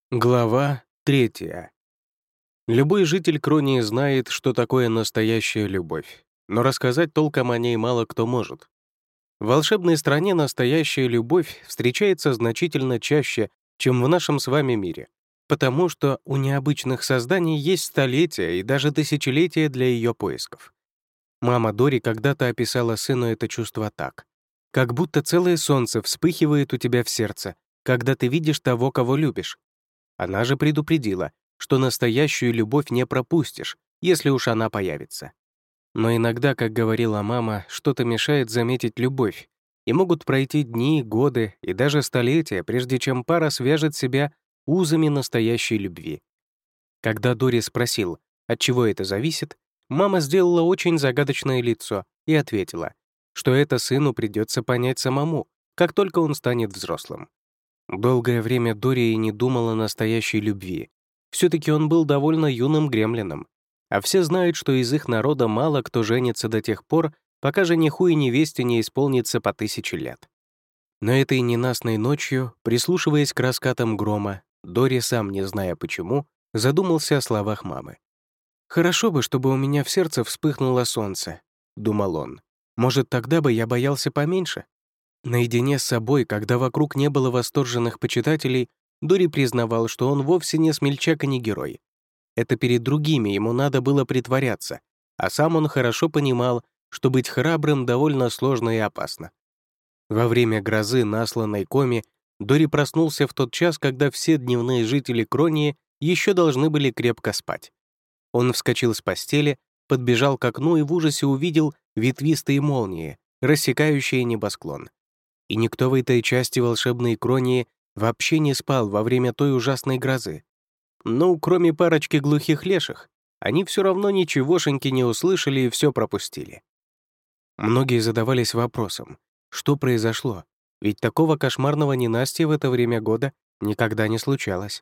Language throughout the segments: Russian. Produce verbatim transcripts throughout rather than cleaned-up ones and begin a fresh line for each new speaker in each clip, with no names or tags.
Глава третья. Любой житель Кронии знает, что такое настоящая любовь, но рассказать толком о ней мало кто может. В волшебной стране настоящая любовь встречается значительно чаще, чем в нашем с вами мире, потому что у необычных созданий есть столетия и даже тысячелетия для ее поисков. Мама Дори когда-то описала сыну это чувство так: «Как будто целое солнце вспыхивает у тебя в сердце, когда ты видишь того, кого любишь». Она же предупредила, что настоящую любовь не пропустишь, если уж она появится. Но иногда, как говорила мама, что-то мешает заметить любовь, и могут пройти дни, годы и даже столетия, прежде чем пара свяжет себя узами настоящей любви. Когда Дори спросил, от чего это зависит, мама сделала очень загадочное лицо и ответила, что это сыну придется понять самому, как только он станет взрослым. Долгое время Дори и не думал о настоящей любви. Все-таки он был довольно юным гремлином. А все знают, что из их народа мало кто женится до тех пор, пока жениху и невесте не исполнится по тысяче лет. Но этой ненастной ночью, прислушиваясь к раскатам грома, Дори, сам не зная почему, задумался о словах мамы. «Хорошо бы, чтобы у меня в сердце вспыхнуло солнце», — думал он. «Может, тогда бы я боялся поменьше?» Наедине с собой, когда вокруг не было восторженных почитателей, Дори признавал, что он вовсе не смельчак и не герой. Это перед другими ему надо было притворяться, а сам он хорошо понимал, что быть храбрым довольно сложно и опасно. Во время грозы, насланной Коми, Дори проснулся в тот час, когда все дневные жители Кронии еще должны были крепко спать. Он вскочил с постели, подбежал к окну и в ужасе увидел ветвистые молнии, рассекающие небосклон. И никто в этой части волшебной Кронии вообще не спал во время той ужасной грозы. Ну, кроме парочки глухих леших, они все равно ничегошеньки не услышали и все пропустили. Многие задавались вопросом, что произошло, ведь такого кошмарного ненастья в это время года никогда не случалось.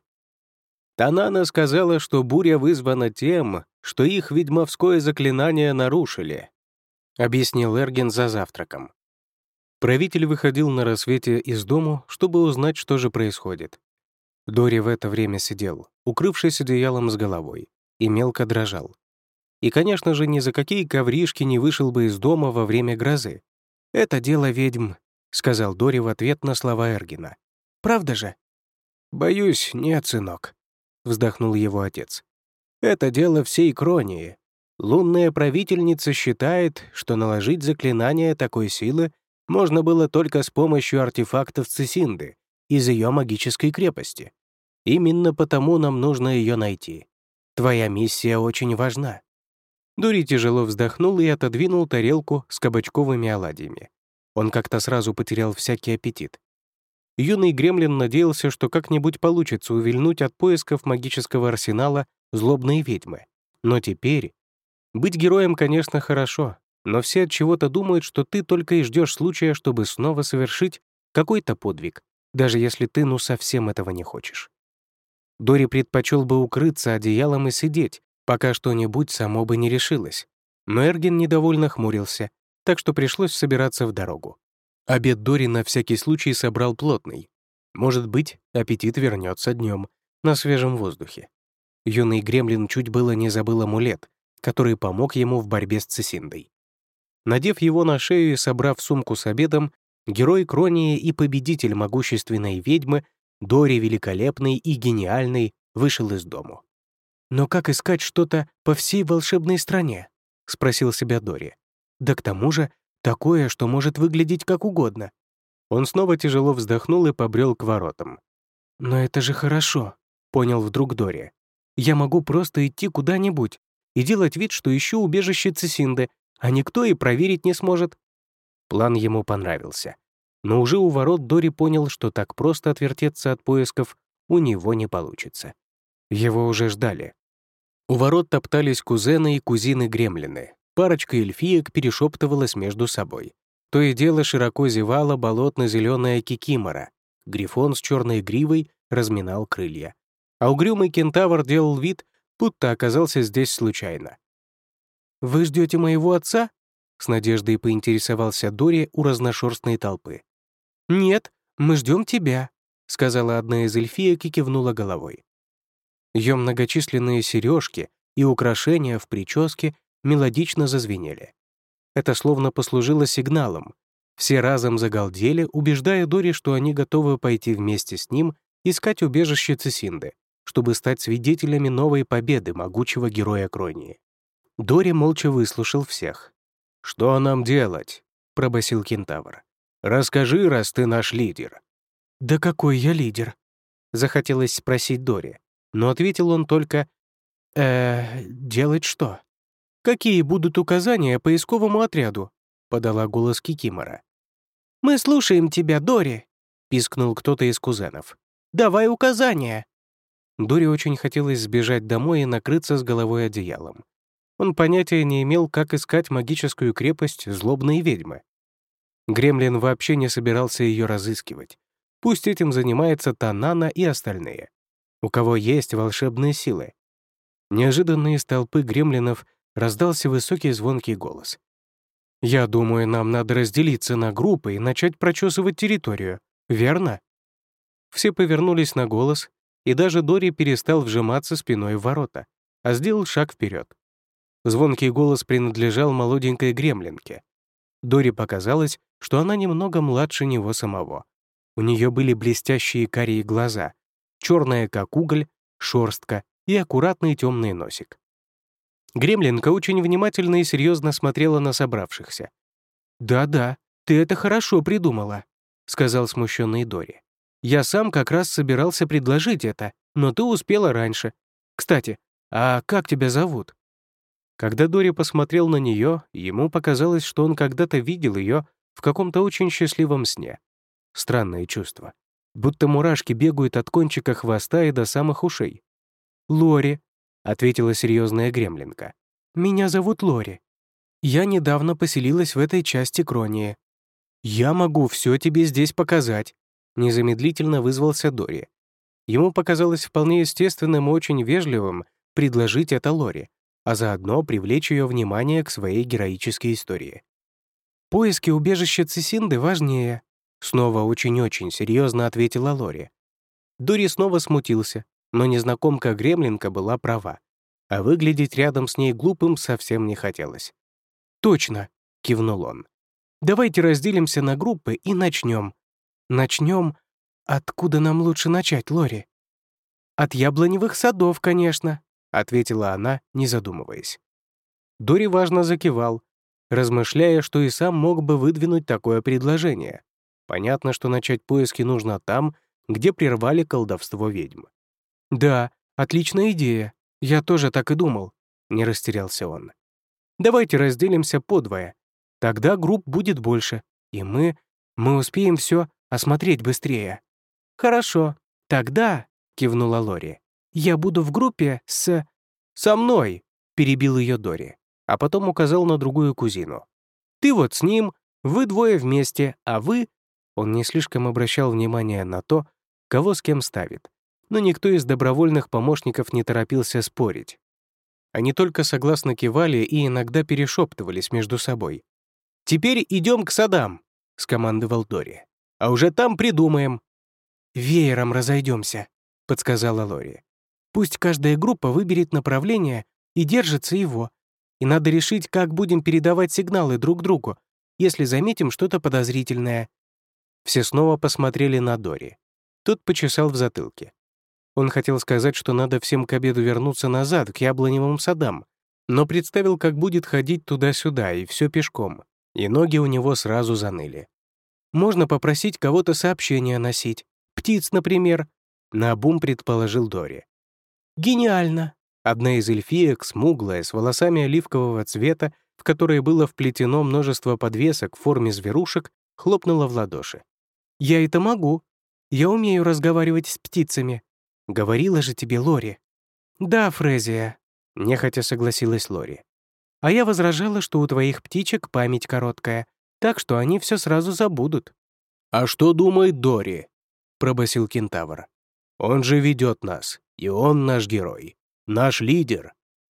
Танана сказала, что буря вызвана тем, что их ведьмовское заклинание нарушили, объяснил Эрген за завтраком. Правитель выходил на рассвете из дому, чтобы узнать, что же происходит. Дори в это время сидел, укрывшись одеялом с головой, и мелко дрожал. И, конечно же, ни за какие ковришки не вышел бы из дома во время грозы. «Это дело ведьм», — сказал Дори в ответ на слова Эргена. «Правда же?» «Боюсь, нет, сынок», — вздохнул его отец. «Это дело всей Кронии. Лунная правительница считает, что наложить заклинание такой силы можно было только с помощью артефактов Цисинды из ее магической крепости. Именно потому нам нужно ее найти. Твоя миссия очень важна». Дори тяжело вздохнул и отодвинул тарелку с кабачковыми оладьями. Он как-то сразу потерял всякий аппетит. Юный гремлин надеялся, что как-нибудь получится увильнуть от поисков магического арсенала злобной ведьмы. Но теперь... Быть героем, конечно, хорошо, но все от чего-то думают, что ты только и ждешь случая, чтобы снова совершить какой-то подвиг, даже если ты ну совсем этого не хочешь. Дори предпочел бы укрыться одеялом и сидеть, пока что-нибудь само бы не решилось. Но Эрген недовольно хмурился, так что пришлось собираться в дорогу. Обед Дори на всякий случай собрал плотный. Может быть, аппетит вернется днем, на свежем воздухе. Юный гремлин чуть было не забыл амулет, который помог ему в борьбе с Цисиндой. Надев его на шею и собрав сумку с обедом, герой Кронии и победитель могущественной ведьмы, Дори великолепный и гениальный, вышел из дому. «Но как искать что-то по всей волшебной стране?» — спросил себя Дори. «Да к тому же такое, что может выглядеть как угодно». Он снова тяжело вздохнул и побрел к воротам. «Но это же хорошо», — понял вдруг Дори. «Я могу просто идти куда-нибудь и делать вид, что ищу убежище Цисинды, а никто и проверить не сможет». План ему понравился. Но уже у ворот Дори понял, что так просто отвертеться от поисков у него не получится. Его уже ждали. У ворот топтались кузены и кузины-гремлины. Парочка эльфиек перешептывалась между собой. То и дело широко зевала болотно-зеленая кикимора. Грифон с черной гривой разминал крылья. А угрюмый кентавр делал вид, будто оказался здесь случайно. «Вы ждете моего отца?» — с надеждой поинтересовался Дори у разношерстной толпы. «Нет, мы ждем тебя», — сказала одна из эльфиек и кивнула головой. Ее многочисленные сережки и украшения в прическе мелодично зазвенели. Это словно послужило сигналом. Все разом загалдели, убеждая Дори, что они готовы пойти вместе с ним искать убежище Цисинды, чтобы стать свидетелями новой победы могучего героя Кронии. Дори молча выслушал всех. «Что нам делать?» — пробасил кентавр. «Расскажи, раз ты наш лидер». «Да какой я лидер?» — захотелось спросить Дори, но ответил он только «Э, делать что?» «Какие будут указания поисковому отряду?» — подала голос Кикимора. «Мы слушаем тебя, Дори!» — пискнул кто-то из кузенов. «Давай указания!» Дори очень хотелось сбежать домой и накрыться с головой одеялом. Он понятия не имел, как искать магическую крепость злобной ведьмы. Гремлин вообще не собирался ее разыскивать. Пусть этим занимается Танана и остальные, у кого есть волшебные силы. Неожиданно из толпы гремлинов раздался высокий звонкий голос. «Я думаю, нам надо разделиться на группы и начать прочесывать территорию, верно?» Все повернулись на голос, и даже Дори перестал вжиматься спиной в ворота, а сделал шаг вперед. Звонкий голос принадлежал молоденькой гремлинке. Дори показалось, что она немного младше него самого. У нее были блестящие карие глаза, черная как уголь, шерстка и аккуратный темный носик. Гремлинка очень внимательно и серьезно смотрела на собравшихся. «Да-да, ты это хорошо придумала», — сказал смущенный Дори. «Я сам как раз собирался предложить это, но ты успела раньше. Кстати, а как тебя зовут?» Когда Дори посмотрел на нее, ему показалось, что он когда-то видел ее в каком-то очень счастливом сне. Странное чувство. Будто мурашки бегают от кончика хвоста и до самых ушей. «Лори», — ответила серьезная гремлинка. «Меня зовут Лори. Я недавно поселилась в этой части Кронии. Я могу все тебе здесь показать», — незамедлительно вызвался Дори. Ему показалось вполне естественным и очень вежливым предложить это Лори, а заодно привлечь ее внимание к своей героической истории. «Поиски убежища Цисинды важнее», — снова очень-очень серьезно ответила Лори. Дори снова смутился, но незнакомка-гремлинка была права, а выглядеть рядом с ней глупым совсем не хотелось. «Точно», — кивнул он. «Давайте разделимся на группы и начнем. Начнем. Откуда нам лучше начать, Лори?» «От яблоневых садов, конечно», — ответила она, не задумываясь. Дори важно закивал, размышляя, что и сам мог бы выдвинуть такое предложение. Понятно, что начать поиски нужно там, где прервали колдовство ведьм. «Да, отличная идея. Я тоже так и думал», — не растерялся он. «Давайте разделимся подвое. Тогда групп будет больше, и мы... мы успеем все осмотреть быстрее». «Хорошо. Тогда», — кивнула Лори, «я буду в группе с...» «Со мной», — перебил ее Дори, а потом указал на другую кузину. «Ты вот с ним, вы двое вместе, а вы...» Он не слишком обращал внимание на то, кого с кем ставит, но никто из добровольных помощников не торопился спорить. Они только согласно кивали и иногда перешептывались между собой. «Теперь идем к садам», — скомандовал Дори. «А уже там придумаем». «Веером разойдемся», — подсказала Лори. «Пусть каждая группа выберет направление и держится его. И надо решить, как будем передавать сигналы друг другу, если заметим что-то подозрительное». Все снова посмотрели на Дори. Тот почесал в затылке. Он хотел сказать, что надо всем к обеду вернуться назад, к яблоневым садам, но представил, как будет ходить туда-сюда, и все пешком, и ноги у него сразу заныли. «Можно попросить кого-то сообщение носить. Птиц, например», — наобум предположил Дори. «Гениально!» Одна из эльфиек, смуглая, с волосами оливкового цвета, в которые было вплетено множество подвесок в форме зверушек, хлопнула в ладоши. «Я это могу. Я умею разговаривать с птицами. Говорила же тебе Лори». «Да, Фрезия», — нехотя согласилась Лори. «А я возражала, что у твоих птичек память короткая, так что они все сразу забудут».
«А что думает Дори?» — пробасил кентавр. «Он же ведет нас, и он наш герой, наш лидер».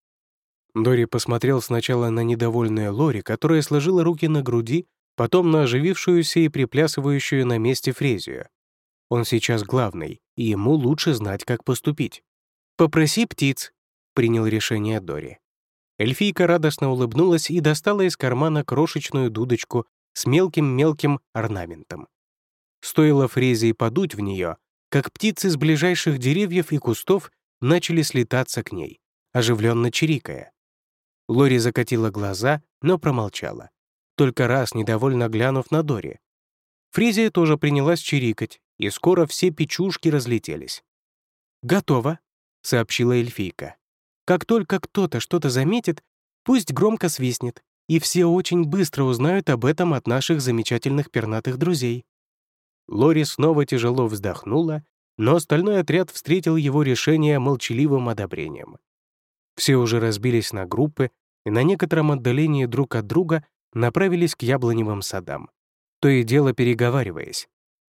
Дори посмотрел сначала на недовольную Лори, которая сложила руки на груди, потом на оживившуюся и приплясывающую на месте Фрезию.
Он сейчас главный, и ему лучше знать, как поступить. «Попроси птиц», — принял решение Дори. Эльфийка радостно улыбнулась и достала из кармана крошечную дудочку с мелким-мелким орнаментом. Стоило Фрезии подуть в нее, как птицы с ближайших деревьев и кустов начали слетаться к ней, оживленно чирикая. Лори закатила глаза, но промолчала, только раз недовольно глянув на Дори. Фрезия тоже принялась чирикать, и скоро все печушки разлетелись. «Готово», — сообщила эльфийка. «Как только кто-то что-то заметит, пусть громко свистнет, и все очень быстро узнают об этом от наших замечательных пернатых друзей». Лори снова тяжело вздохнула, но остальной отряд встретил его решение молчаливым одобрением. Все уже разбились на группы и на некотором отдалении друг от друга направились к яблоневым садам, то и дело переговариваясь.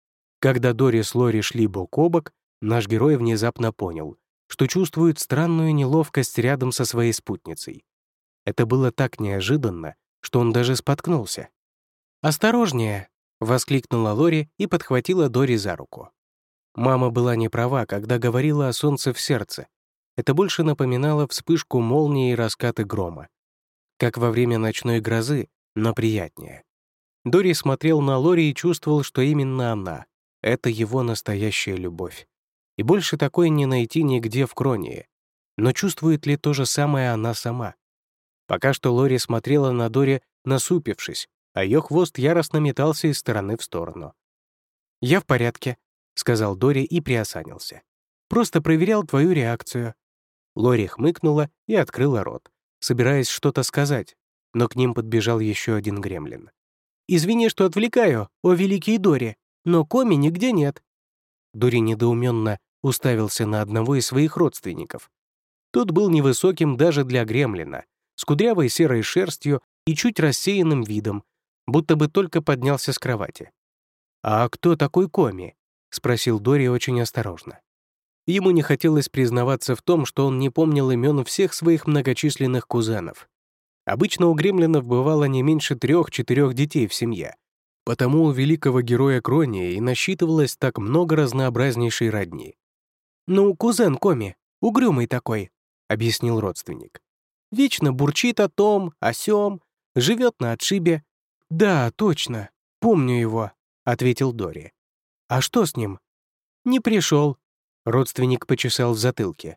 Когда Дори с Лори шли бок о бок, наш герой внезапно понял, что чувствует странную неловкость рядом со своей спутницей. Это было так неожиданно, что он даже споткнулся. «Осторожнее!» — воскликнула Лори и подхватила Дори за руку. Мама была не права, когда говорила о солнце в сердце. Это больше напоминало вспышку молнии и раскаты грома. Как во время ночной грозы, но приятнее. Дори смотрел на Лори и чувствовал, что именно она — это его настоящая любовь. И больше такой не найти нигде в Кронии. Но чувствует ли то же самое она сама? Пока что Лори смотрела на Дори, насупившись, а ее хвост яростно метался из стороны в сторону. «Я в порядке», — сказал Дори и приосанился. «Просто проверял твою реакцию». Лори хмыкнула и открыла рот, собираясь что-то сказать, но к ним подбежал еще один гремлин. «Извини, что отвлекаю, о великий Дори, но Коми нигде нет». Дори недоуменно уставился на одного из своих родственников. Тот был невысоким даже для гремлина, с кудрявой серой шерстью и чуть рассеянным видом, будто бы только поднялся с кровати. «А кто такой Коми?» — спросил Дори очень осторожно. Ему не хотелось признаваться в том, что он не помнил имен всех своих многочисленных кузенов. Обычно у гремлинов бывало не меньше трех-четырех детей в семье, потому у великого героя Кронии и насчитывалось так много разнообразнейшей родни. «Ну, кузен Коми, угрюмый такой», — объяснил родственник. «Вечно бурчит о том, о сём, живет на отшибе». «Да, точно, помню его», — ответил Дори. «А что с ним?» «Не пришел», — родственник почесал в затылке.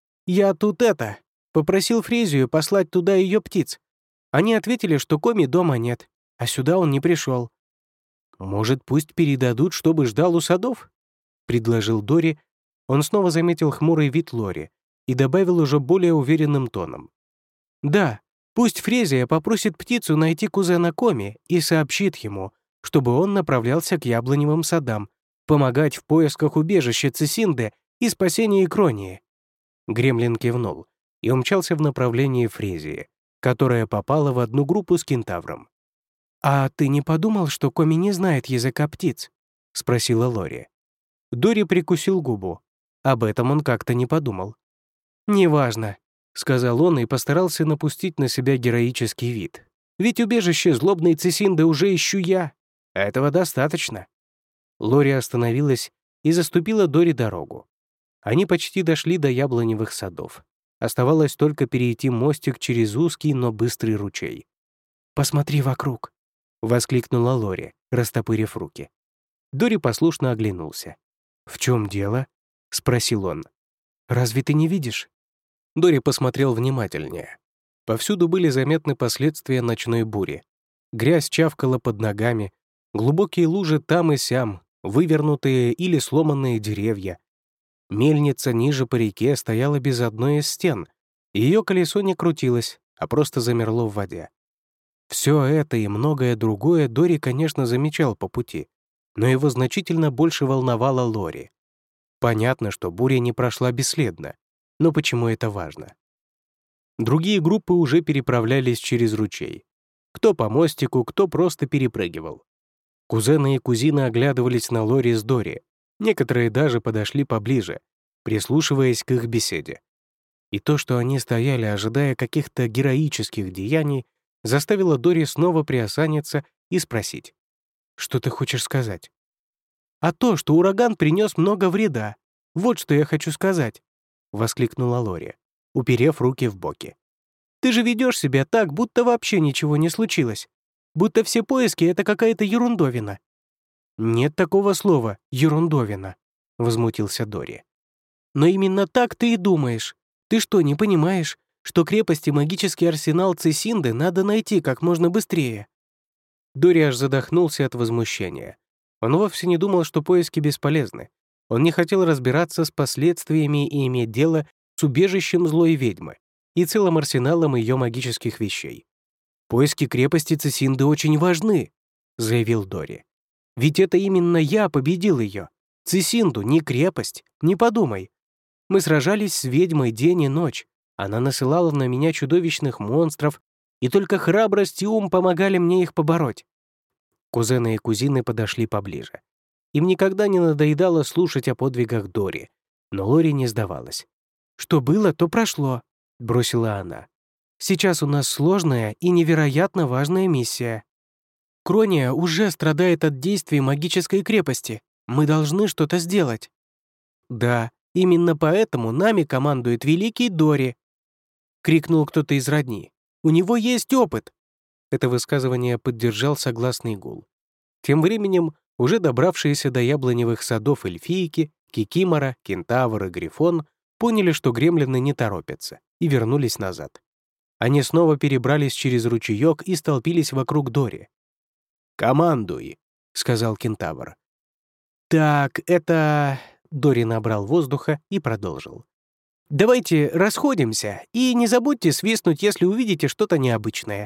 «Я тут это, попросил Фрезию послать туда ее птиц. Они ответили, что Коми дома нет, а сюда он не пришел». «Может, пусть передадут, чтобы ждал у садов?» — предложил Дори. Он снова заметил хмурый вид Лори и добавил уже более уверенным тоном. «Да, пусть Фрезия попросит птицу найти кузена Коми и сообщит ему, чтобы он направлялся к яблоневым садам, помогать в поисках убежища Цисинды и спасении Кронии». Гремлин кивнул и умчался в направлении Фрезии, которая попала в одну группу с кентавром. «А ты не подумал, что Коми не знает языка птиц?» — спросила Лори. Дори прикусил губу. Об этом он как-то не подумал. «Неважно», — сказал он и постарался напустить на себя героический вид. «Ведь убежище злобной Цисинды уже ищу я. Этого достаточно». Лори остановилась и заступила Дори дорогу. Они почти дошли до яблоневых садов. Оставалось только перейти мостик через узкий, но быстрый ручей. «Посмотри вокруг», — воскликнула Лори, растопырив руки. Дори послушно оглянулся. «В чем дело?» — спросил он. «Разве ты не видишь?» Дори посмотрел внимательнее. Повсюду были заметны последствия ночной бури. Грязь чавкала под ногами, глубокие лужи там и сям, вывернутые или сломанные деревья. Мельница ниже по реке стояла без одной из стен, и ее колесо не крутилось, а просто замерло в воде. Все это и многое другое Дори, конечно, замечал по пути, но его значительно больше волновала Лори. Понятно, что буря не прошла бесследно, но почему это важно? Другие группы уже переправлялись через ручей. Кто по мостику, кто просто перепрыгивал. Кузены и кузины оглядывались на Лори с Дори. Некоторые даже подошли поближе, прислушиваясь к их беседе. И то, что они стояли, ожидая каких-то героических деяний, заставило Дори снова приосаниться и спросить: «Что ты хочешь сказать?» а то, что ураган принес много вреда. Вот что я хочу сказать», — воскликнула Лори, уперев руки в боки. «Ты же ведешь себя так, будто вообще ничего не случилось. Будто все поиски — это какая-то ерундовина». «Нет такого слова «ерундовина», — возмутился Дори. «Но именно так ты и думаешь. Ты что, не понимаешь, что крепость и магический арсенал Цесинды надо найти как можно быстрее?» Дори аж задохнулся от возмущения. Он вовсе не думал, что поиски бесполезны. Он не хотел разбираться с последствиями и иметь дело с убежищем злой ведьмы и целым арсеналом ее магических вещей. «Поиски крепости Цесинды очень важны», — заявил Дори. «Ведь это именно я победил ее. Цесинду, не крепость, не подумай. Мы сражались с ведьмой день и ночь. Она насылала на меня чудовищных монстров, и только храбрость и ум помогали мне их побороть». Кузены и кузины подошли поближе. Им никогда не надоедало слушать о подвигах Дори, но Лори не сдавалась. «Что было, то прошло», — бросила она. «Сейчас у нас сложная и невероятно важная миссия. Крония уже страдает от действий магической крепости. Мы должны что-то сделать». «Да, именно поэтому нами командует великий Дори», — крикнул кто-то из родни. «У него есть опыт». Это высказывание поддержал согласный гул. Тем временем уже добравшиеся до яблоневых садов эльфийки, кикимора, кентавр и грифон поняли, что гремлины не торопятся, и вернулись назад. Они снова перебрались через ручеёк и столпились вокруг Дори. «Командуй», — сказал кентавр. «Так, это...» — Дори набрал воздуха и продолжил. «Давайте расходимся, и не забудьте свистнуть, если увидите что-то необычное».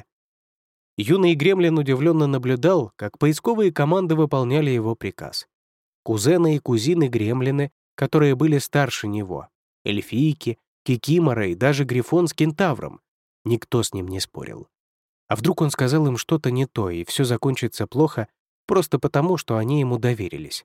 Юный гремлин удивленно наблюдал, как поисковые команды выполняли его приказ. Кузены и кузины-гремлины, которые были старше него, эльфийки, кикимора и даже грифон с кентавром, никто с ним не спорил. А вдруг он сказал им что-то не то, и все закончится плохо, просто потому, что они ему доверились.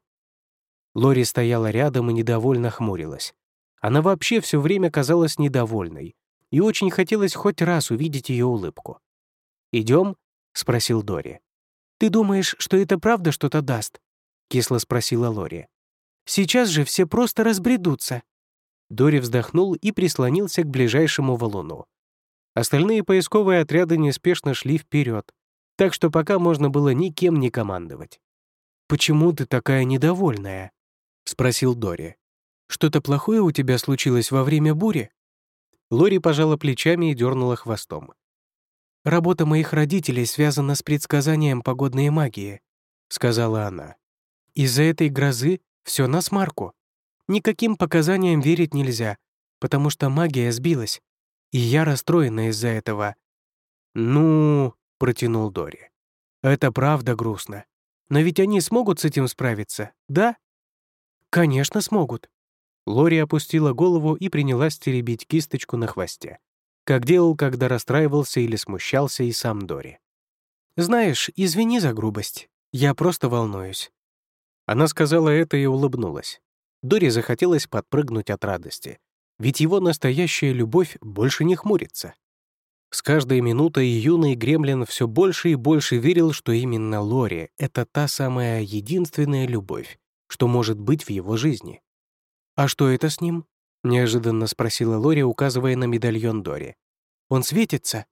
Лори стояла рядом и недовольно хмурилась. Она вообще все время казалась недовольной, и очень хотелось хоть раз увидеть ее улыбку. «Идем?» — спросил Дори. «Ты думаешь, что это правда что-то даст?» — кисло спросила Лори. «Сейчас же все просто разбредутся». Дори вздохнул и прислонился к ближайшему валуну. Остальные поисковые отряды неспешно шли вперед, так что пока можно было никем не командовать. «Почему ты такая недовольная?» — спросил Дори. «Что-то плохое у тебя случилось во время бури?» Лори пожала плечами и дернула хвостом. «Работа моих родителей связана с предсказанием погодной магии», — сказала она. «Из-за этой грозы все насмарку. Никаким показаниям верить нельзя, потому что магия сбилась, и я расстроена из-за этого». «Ну...» — протянул Дори. «Это правда грустно. Но ведь они смогут с этим справиться, да?» «Конечно смогут». Лори опустила голову и принялась теребить кисточку на хвосте, как делал, когда расстраивался или смущался и сам Дори. «Знаешь, извини за грубость. Я просто волнуюсь». Она сказала это и улыбнулась. Дори захотелось подпрыгнуть от радости, ведь его настоящая любовь больше не хмурится. С каждой минутой юный гремлин все больше и больше верил, что именно Лори — это та самая единственная любовь, что может быть в его жизни. «А что это с ним?» — неожиданно спросила Лори, указывая на медальон Дори. «Он светится?»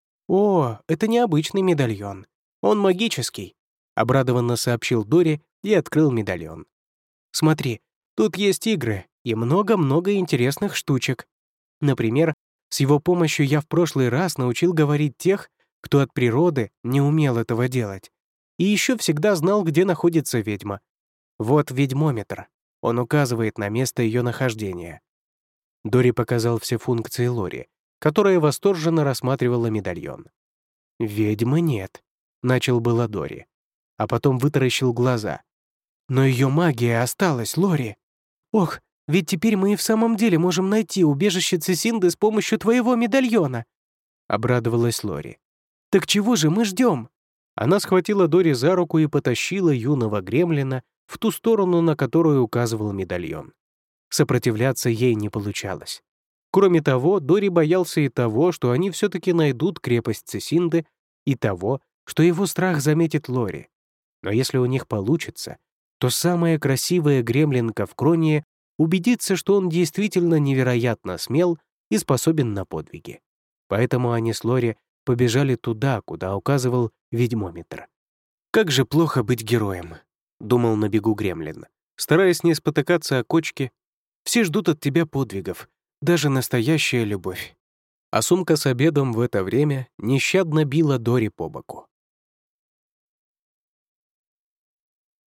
«О, это необычный медальон. Он магический», — обрадованно сообщил Дори и открыл медальон. «Смотри, тут есть игры и много-много интересных штучек. Например, с его помощью я в прошлый раз научил говорить тех, кто от природы не умел этого делать, и еще всегда знал, где находится ведьма. Вот ведьмометр. Он указывает на место ее нахождения». Дори показал все функции Лори, которая восторженно рассматривала медальон. «Ведьмы нет», — начал было Дори, а потом вытаращил глаза. «Но ее магия осталась, Лори. Ох, ведь теперь мы и в самом деле можем найти убежище Цесинды с помощью твоего медальона», — обрадовалась Лори. «Так чего же мы ждем?» Она схватила Дори за руку и потащила юного гремлина в ту сторону, на которую указывал медальон. Сопротивляться ей не получалось. Кроме того, Дори боялся и того, что они все-таки найдут крепость Цесинды, и того, что его страх заметит Лори. Но если у них получится, то самая красивая гремлинка в Кронии убедится, что он действительно невероятно смел и способен на подвиги. Поэтому они с Лори побежали туда, куда указывал ведьмометр. «Как же плохо быть героем», — думал на бегу гремлин, стараясь не спотыкаться о кочке. «Все ждут от тебя подвигов, даже настоящая любовь». А сумка с обедом в это время нещадно била Дори по боку.